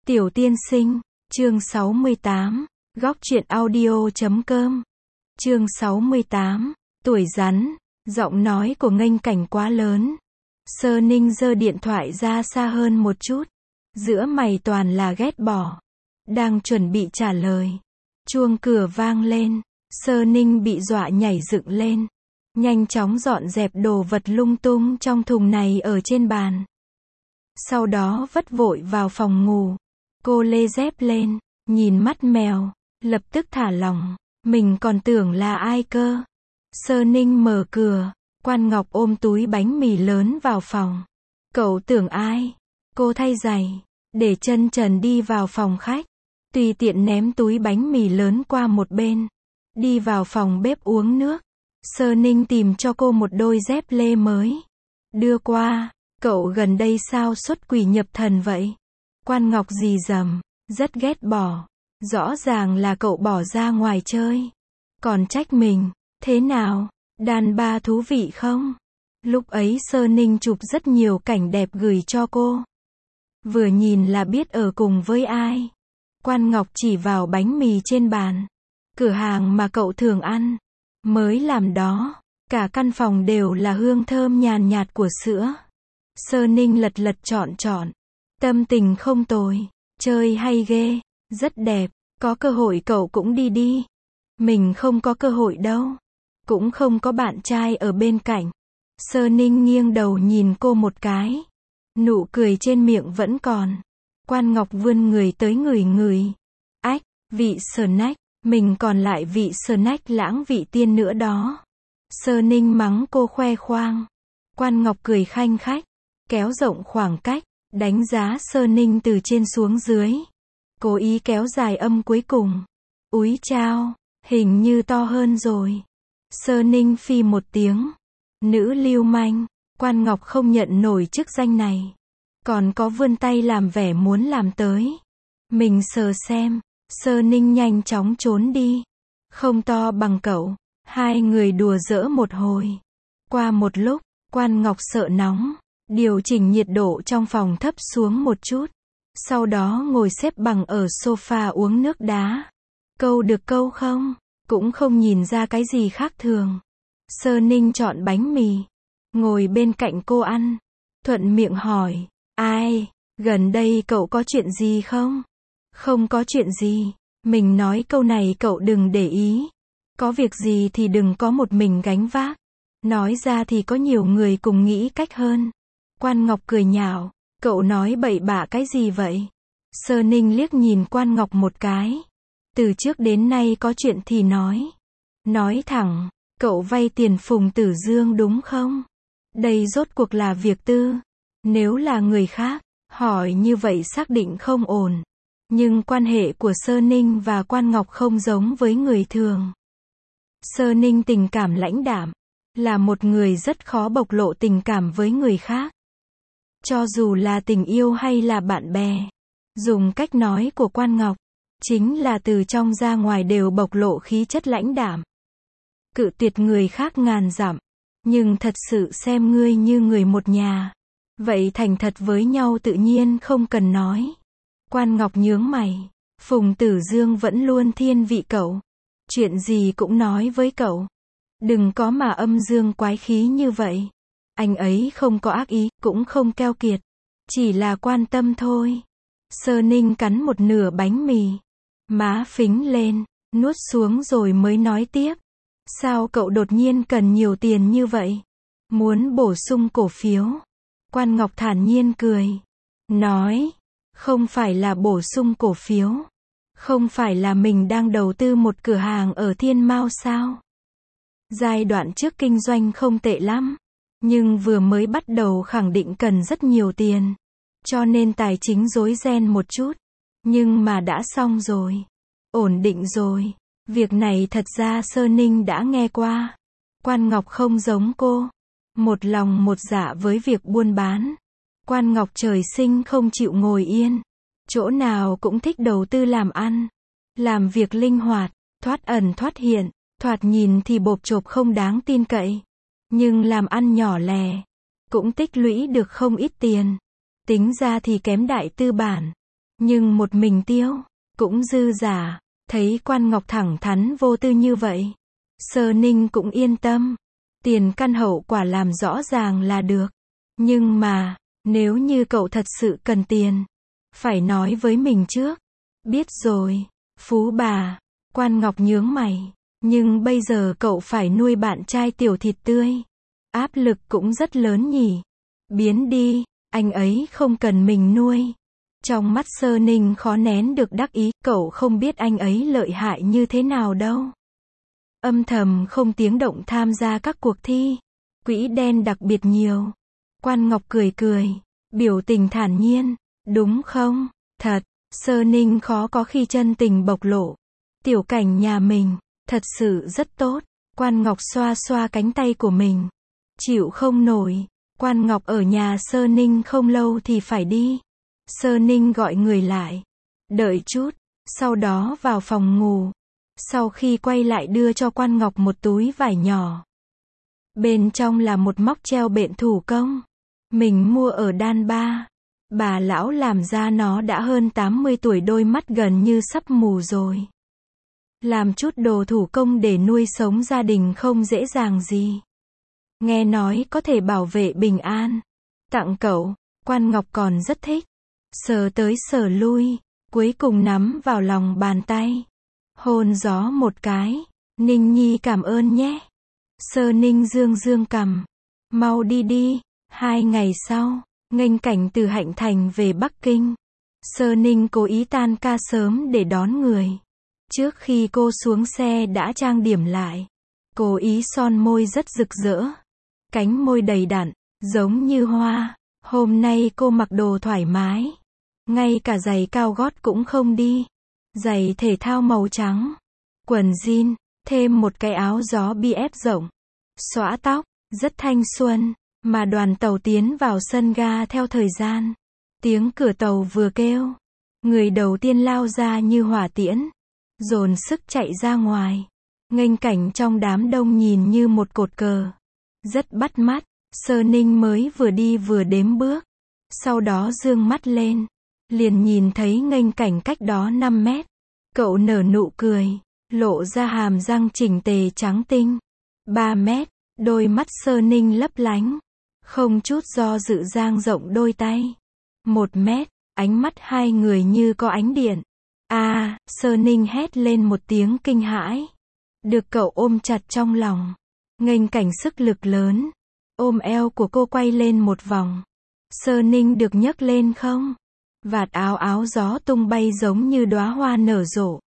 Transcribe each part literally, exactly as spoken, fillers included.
Tiểu tiên sinh, chương sáu mươi tám, góc truyện audio chấm com. Chương sáu mươi tám, tuổi rắn, giọng nói của nghênh cảnh quá lớn. Sơ Ninh giơ điện thoại ra xa hơn một chút, giữa mày toàn là ghét bỏ. Đang chuẩn bị trả lời, chuông cửa vang lên, Sơ Ninh bị dọa nhảy dựng lên, nhanh chóng dọn dẹp đồ vật lung tung trong thùng này ở trên bàn. Sau đó vất vội vào phòng ngủ, cô lê dép lên, nhìn mắt mèo, lập tức thả lỏng, mình còn tưởng là ai cơ. Sơ Ninh mở cửa, Quan Ngọc ôm túi bánh mì lớn vào phòng. Cậu tưởng ai? Cô thay giày, để chân trần đi vào phòng khách, tùy tiện ném túi bánh mì lớn qua một bên, đi vào phòng bếp uống nước. Sơ Ninh tìm cho cô một đôi dép lê mới, đưa qua. Cậu gần đây sao xuất quỷ nhập thần vậy? Quan Ngọc rì rầm, rất ghét bỏ. Rõ ràng là cậu bỏ ra ngoài chơi, còn trách mình. Thế nào? Đàn bà thú vị không? Lúc ấy Sơ Ninh chụp rất nhiều cảnh đẹp gửi cho cô. Vừa nhìn là biết ở cùng với ai. Quan Ngọc chỉ vào bánh mì trên bàn. Cửa hàng mà cậu thường ăn, mới làm đó. Cả căn phòng đều là hương thơm nhàn nhạt của sữa. Sơ Ninh lật lật chọn chọn. Tâm tình không tồi. Chơi hay ghê. Rất đẹp. Có cơ hội cậu cũng đi đi. Mình không có cơ hội đâu. Cũng không có bạn trai ở bên cạnh. Sơ Ninh nghiêng đầu nhìn cô một cái. Nụ cười trên miệng vẫn còn. Quan Ngọc vươn người tới ngửi ngửi. Ách, vị snack. Mình còn lại vị snack lãng vị tiên nữa đó. Sơ Ninh mắng cô khoe khoang. Quan Ngọc cười khanh khách, kéo rộng khoảng cách, đánh giá Sơ Ninh từ trên xuống dưới. Cố ý kéo dài âm cuối cùng. Úi chao, hình như to hơn rồi. Sơ Ninh phi một tiếng. Nữ lưu manh. Quan Ngọc không nhận nổi chức danh này. Còn có vươn tay làm vẻ muốn làm tới. Mình sờ xem. Sơ Ninh nhanh chóng trốn đi. Không to bằng cậu. Hai người đùa giỡn một hồi. Qua một lúc, Quan Ngọc sợ nóng, điều chỉnh nhiệt độ trong phòng thấp xuống một chút. Sau đó ngồi xếp bằng ở sofa uống nước đá. Câu được câu không? Cũng không nhìn ra cái gì khác thường. Sơ Ninh chọn bánh mì, ngồi bên cạnh cô ăn. Thuận miệng hỏi, ai, gần đây cậu có chuyện gì không? Không có chuyện gì. Mình nói câu này cậu đừng để ý. Có việc gì thì đừng có một mình gánh vác. Nói ra thì có nhiều người cùng nghĩ cách hơn. Quan Ngọc cười nhạo, cậu nói bậy bạ cái gì vậy? Sơ Ninh liếc nhìn Quan Ngọc một cái. Từ trước đến nay có chuyện thì nói. Nói thẳng, cậu vay tiền Phùng Tử Dương đúng không? Đây rốt cuộc là việc tư. Nếu là người khác, hỏi như vậy xác định không ổn. Nhưng quan hệ của Sơ Ninh và Quan Ngọc không giống với người thường. Sơ Ninh tình cảm lãnh đạm, là một người rất khó bộc lộ tình cảm với người khác. Cho dù là tình yêu hay là bạn bè. Dùng cách nói của Quan Ngọc, chính là từ trong ra ngoài đều bộc lộ khí chất lãnh đạm. Cự tuyệt người khác ngàn dặm, nhưng thật sự xem ngươi như người một nhà. Vậy thành thật với nhau tự nhiên không cần nói. Quan Ngọc nhướng mày, Phùng Tử Dương vẫn luôn thiên vị cậu. Chuyện gì cũng nói với cậu. Đừng có mà âm dương quái khí như vậy. Anh ấy không có ác ý, cũng không keo kiệt. Chỉ là quan tâm thôi. Sơ Ninh cắn một nửa bánh mì. Má phính lên, nuốt xuống rồi mới nói tiếp. Sao cậu đột nhiên cần nhiều tiền như vậy? Muốn bổ sung cổ phiếu. Quan Ngọc thản nhiên cười. Nói, không phải là bổ sung cổ phiếu. Không phải là mình đang đầu tư một cửa hàng ở Thiên Mao sao? Giai đoạn trước kinh doanh không tệ lắm. Nhưng vừa mới bắt đầu khẳng định cần rất nhiều tiền. Cho nên tài chính rối ren một chút. Nhưng mà đã xong rồi. Ổn định rồi. Việc này thật ra Sơ Ninh đã nghe qua. Quan Ngọc không giống cô. Một lòng một dạ với việc buôn bán. Quan Ngọc trời sinh không chịu ngồi yên. Chỗ nào cũng thích đầu tư làm ăn. Làm việc linh hoạt, thoát ẩn thoát hiện. Thoạt nhìn thì bộp chộp không đáng tin cậy. Nhưng làm ăn nhỏ lẻ. Cũng tích lũy được không ít tiền. Tính ra thì kém đại tư bản. Nhưng một mình tiêu, cũng dư giả. Thấy Quan Ngọc thẳng thắn vô tư như vậy, Sơ Ninh cũng yên tâm. Tiền căn hậu quả làm rõ ràng là được. Nhưng mà, nếu như cậu thật sự cần tiền, phải nói với mình trước. Biết rồi, phú bà. Quan Ngọc nhướng mày. Nhưng bây giờ cậu phải nuôi bạn trai tiểu thịt tươi. Áp lực cũng rất lớn nhỉ. Biến đi, anh ấy không cần mình nuôi. Trong mắt Sơ Ninh khó nén được đắc ý, cậu không biết anh ấy lợi hại như thế nào đâu. Âm thầm không tiếng động tham gia các cuộc thi. Quỹ đen đặc biệt nhiều. Quan Ngọc cười cười, biểu tình thản nhiên. Đúng không? Thật, Sơ Ninh khó có khi chân tình bộc lộ. Tiểu Cảnh nhà mình, thật sự rất tốt. Quan Ngọc xoa xoa cánh tay của mình. Chịu không nổi. Quan Ngọc ở nhà Sơ Ninh không lâu thì phải đi. Sơ Ninh gọi người lại. Đợi chút, sau đó vào phòng ngủ. Sau khi quay lại đưa cho Quan Ngọc một túi vải nhỏ. Bên trong là một móc treo bện thủ công. Mình mua ở Đan Ba. Bà lão làm ra nó đã hơn tám mươi tuổi, đôi mắt gần như sắp mù rồi. Làm chút đồ thủ công để nuôi sống gia đình không dễ dàng gì. Nghe nói có thể bảo vệ bình an. Tặng cậu, Quan Ngọc còn rất thích. Sờ tới sờ lui, cuối cùng nắm vào lòng bàn tay. Hôn gió một cái. Ninh Nhi cảm ơn nhé. Sơ Ninh dương dương cằm. Mau đi đi. Hai ngày sau, Nghênh Cảnh từ Hạnh Thành về Bắc Kinh. Sơ Ninh cố ý tan ca sớm để đón người. Trước khi cô xuống xe đã trang điểm lại. Cố ý son môi rất rực rỡ. Cánh môi đầy đặn, giống như hoa. Hôm nay cô mặc đồ thoải mái. Ngay cả giày cao gót cũng không đi. Giày thể thao màu trắng. Quần jean, thêm một cái áo gió bi ép rộng. Xõa tóc, rất thanh xuân. Mà đoàn tàu tiến vào sân ga theo thời gian. Tiếng cửa tàu vừa kêu. Người đầu tiên lao ra như hỏa tiễn. Dồn sức chạy ra ngoài. Nghênh Cảnh trong đám đông nhìn như một cột cờ. Rất bắt mắt. Sơ Ninh mới vừa đi vừa đếm bước. Sau đó dương mắt lên. Liền nhìn thấy Nghênh Cảnh cách đó năm mét. Cậu nở nụ cười. Lộ ra hàm răng chỉnh tề trắng tinh. ba mét. Đôi mắt Sơ Ninh lấp lánh. Không chút do dự dang rộng đôi tay. Một mét. Ánh mắt hai người như có ánh điện. A, à, Sơ Ninh hét lên một tiếng kinh hãi. Được cậu ôm chặt trong lòng. Nghênh Cảnh sức lực lớn. Ôm eo của cô quay lên một vòng. Sơ Ninh được nhấc lên không? Vạt áo áo gió tung bay giống như đóa hoa nở rộ.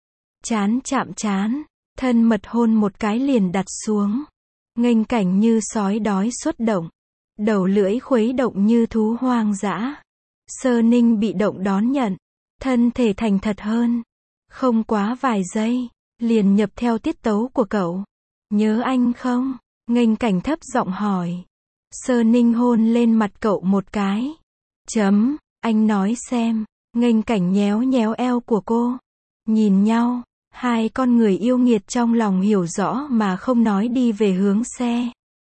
Chán chạm chán. Thân mật hôn một cái liền đặt xuống. Nghênh Cảnh như sói đói xuất động. Đầu lưỡi khuấy động như thú hoang dã. Sơ Ninh bị động đón nhận. Thân thể thành thật hơn. Không quá vài giây. Liền nhập theo tiết tấu của cậu. Nhớ anh không? Nghênh Cảnh thấp giọng hỏi. Sơ Ninh hôn lên mặt cậu một cái. Chấm, anh nói xem. Nghênh Cảnh nhéo nhéo eo của cô. Nhìn nhau. Hai con người yêu nghiệt trong lòng hiểu rõ mà không nói đi về hướng xe.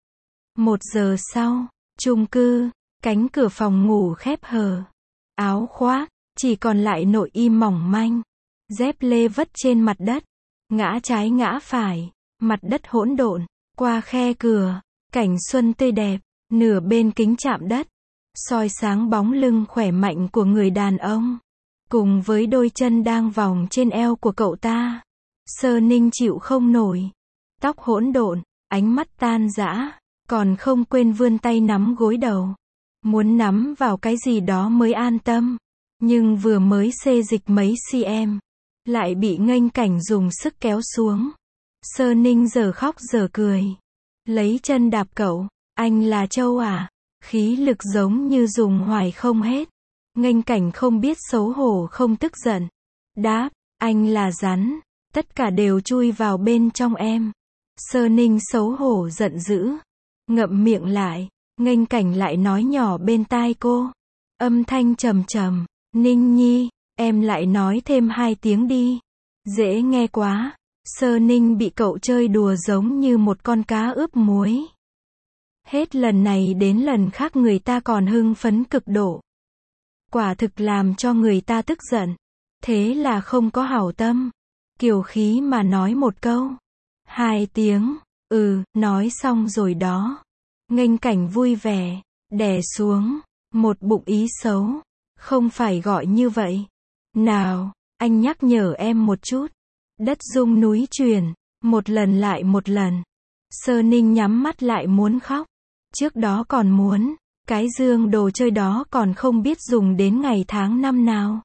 Một giờ sau, chung cư, cánh cửa phòng ngủ khép hờ. Áo khoác, chỉ còn lại nội y mỏng manh. Dép lê vất trên mặt đất. Ngã trái ngã phải. Mặt đất hỗn độn. Qua khe cửa, cảnh xuân tươi đẹp. Nửa bên kính chạm đất. Soi sáng bóng lưng khỏe mạnh của người đàn ông. Cùng với đôi chân đang vòng trên eo của cậu ta. Sơ Ninh chịu không nổi. Tóc hỗn độn, ánh mắt tan rã. Còn không quên vươn tay nắm gối đầu. Muốn nắm vào cái gì đó mới an tâm. Nhưng vừa mới xê dịch mấy cm. Lại bị Nghênh Cảnh dùng sức kéo xuống. Sơ Ninh giờ khóc giờ cười. Lấy chân đạp cậu. Anh là trâu à? Khí lực giống như dùng hoài không hết. Nghênh Cảnh không biết xấu hổ không tức giận. Đáp, anh là rắn. Tất cả đều chui vào bên trong em. Sơ Ninh xấu hổ giận dữ. Ngậm miệng lại. Nghênh Cảnh lại nói nhỏ bên tai cô. Âm thanh trầm trầm. Ninh Nhi, em lại nói thêm hai tiếng đi. Dễ nghe quá. Sơ Ninh bị cậu chơi đùa giống như một con cá ướp muối. Hết lần này đến lần khác người ta còn hưng phấn cực độ. quả thực làm cho người ta tức giận. Thế là không có hảo tâm. Kiều khí mà nói một câu. Hai tiếng. Ừ, nói xong rồi đó. Nghênh cảnh vui vẻ. Đè xuống. Một bụng ý xấu. Không phải gọi như vậy. Nào, anh nhắc nhở em một chút. Đất rung núi chuyển. Một lần lại một lần. Sơ Ninh nhắm mắt lại muốn khóc. Trước đó còn muốn. Cái dương đồ chơi đó còn không biết dùng đến ngày tháng năm nào.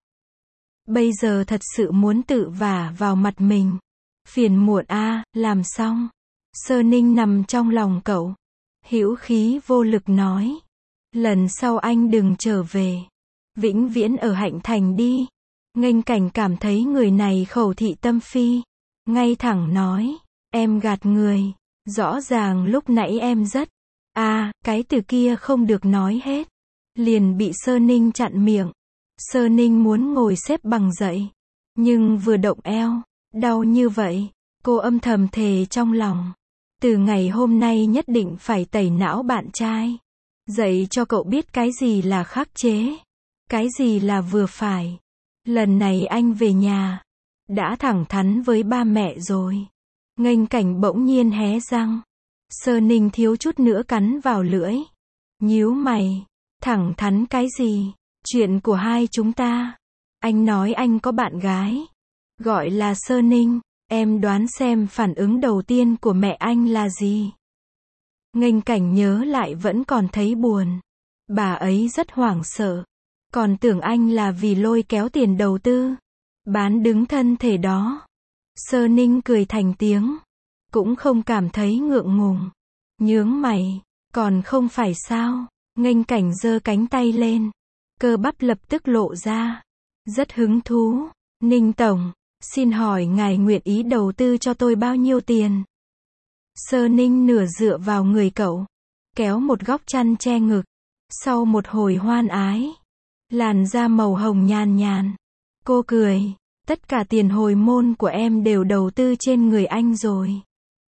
Bây giờ thật sự muốn tự vả vào mặt mình. Phiền muộn a, à, làm xong. Sơ Ninh nằm trong lòng cậu. Hữu khí vô lực nói. Lần sau anh đừng trở về. Vĩnh viễn ở Hạnh Thành đi. Nghênh cảnh cảm thấy người này khẩu thị tâm phi. Ngay thẳng nói. Em gạt người. Rõ ràng lúc nãy em rất. À, cái từ kia không được nói hết. Liền bị Sơ Ninh chặn miệng. Sơ Ninh muốn ngồi xếp bằng dậy. Nhưng vừa động eo. Đau như vậy. Cô âm thầm thề trong lòng. Từ ngày hôm nay nhất định phải tẩy não bạn trai. Dạy cho cậu biết cái gì là khắc chế. Cái gì là vừa phải. Lần này anh về nhà. Đã thẳng thắn với ba mẹ rồi. Nghênh cảnh bỗng nhiên hé răng. Sơ Ninh thiếu chút nữa cắn vào lưỡi. Nhíu mày. Thẳng thắn cái gì? Chuyện của hai chúng ta. Anh nói anh có bạn gái. Gọi là Sơ Ninh. Em đoán xem phản ứng đầu tiên của mẹ anh là gì? Nghênh cảnh nhớ lại vẫn còn thấy buồn. Bà ấy rất hoảng sợ. Còn tưởng anh là vì lôi kéo tiền đầu tư. Bán đứng thân thể đó. Sơ Ninh cười thành tiếng. Cũng không cảm thấy ngượng ngùng. Nhướng mày. Còn không phải sao? Nghênh cảnh giơ cánh tay lên. Cơ bắp lập tức lộ ra. Rất hứng thú. Ninh tổng. Xin hỏi ngài nguyện ý đầu tư cho tôi bao nhiêu tiền? Sơ Ninh nửa dựa vào người cậu. Kéo một góc chăn che ngực. Sau một hồi hoan ái. Làn da màu hồng nhàn nhàn. Cô cười. Tất cả tiền hồi môn của em đều đầu tư trên người anh rồi.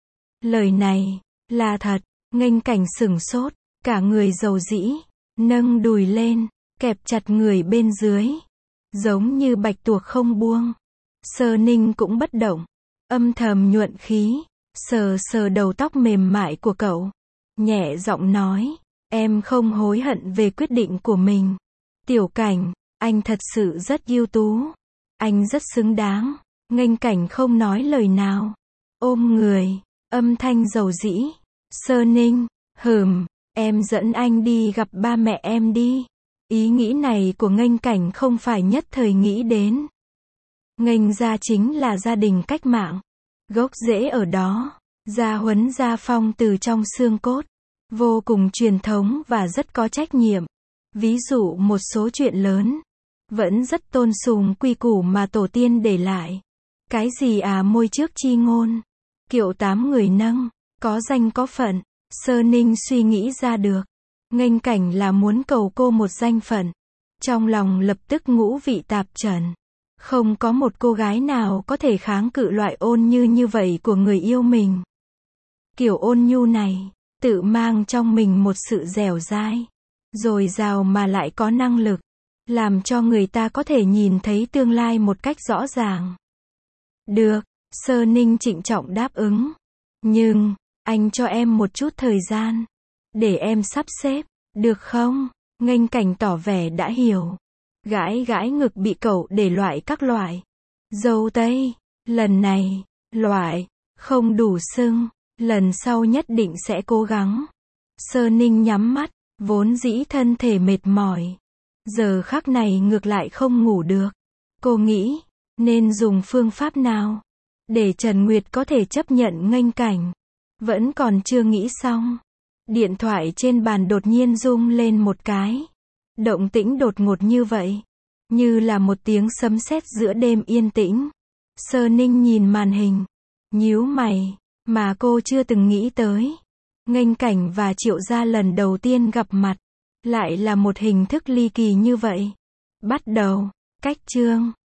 Lời này. Là thật. Nghênh cảnh sửng sốt. Cả người dầu dĩ. Nâng đùi lên. Kẹp chặt người bên dưới. Giống như bạch tuộc không buông. Sơ Ninh cũng bất động. Âm thầm nhuận khí. Sờ sờ đầu tóc mềm mại của cậu. Nhẹ giọng nói. Em không hối hận về quyết định của mình. Tiểu cảnh. Anh thật sự rất ưu tú. Anh rất xứng đáng. Nghênh cảnh không nói lời nào. Ôm người. Âm thanh dầu dĩ. Sơ Ninh. Hừm. Em dẫn anh đi gặp ba mẹ em đi. Ý nghĩ này của nghênh cảnh không phải nhất thời nghĩ đến. Nghênh gia chính là gia đình cách mạng. Gốc rễ ở đó. Gia huấn gia phong từ trong xương cốt. Vô cùng truyền thống và rất có trách nhiệm. Ví dụ một số chuyện lớn. Vẫn rất tôn sùng quy củ mà tổ tiên để lại. Cái gì à môi trước chi ngôn. Kiệu tám người nâng. Có danh có phận. Sơ Ninh suy nghĩ ra được. Nghênh cảnh là muốn cầu cô một danh phận. Trong lòng lập tức ngũ vị tạp trần. Không có một cô gái nào có thể kháng cự loại ôn như như vậy của người yêu mình. Kiểu ôn nhu này, tự mang trong mình một sự dẻo dai, dồi dào mà lại có năng lực, làm cho người ta có thể nhìn thấy tương lai một cách rõ ràng. Được, Sơ Ninh trịnh trọng đáp ứng. Nhưng, anh cho em một chút thời gian, để em sắp xếp, được không? Nghênh cảnh tỏ vẻ đã hiểu. Gãi gãi ngực bị cậu để loại các loại. Dâu tây, lần này, loại, không đủ sưng, lần sau nhất định sẽ cố gắng. Sơ Ninh nhắm mắt, vốn dĩ thân thể mệt mỏi. Giờ khắc này ngược lại không ngủ được. Cô nghĩ, nên dùng phương pháp nào, để Trần Nguyệt có thể chấp nhận nghênh cảnh. Vẫn còn chưa nghĩ xong. Điện thoại trên bàn đột nhiên rung lên một cái. Động tĩnh đột ngột như vậy. Như là một tiếng sấm sét giữa đêm yên tĩnh. Sơ Ninh nhìn màn hình. Nhíu mày. Mà cô chưa từng nghĩ tới. Nghênh cảnh và Triệu Gia lần đầu tiên gặp mặt. Lại là một hình thức ly kỳ như vậy. Bắt đầu. Cách chương.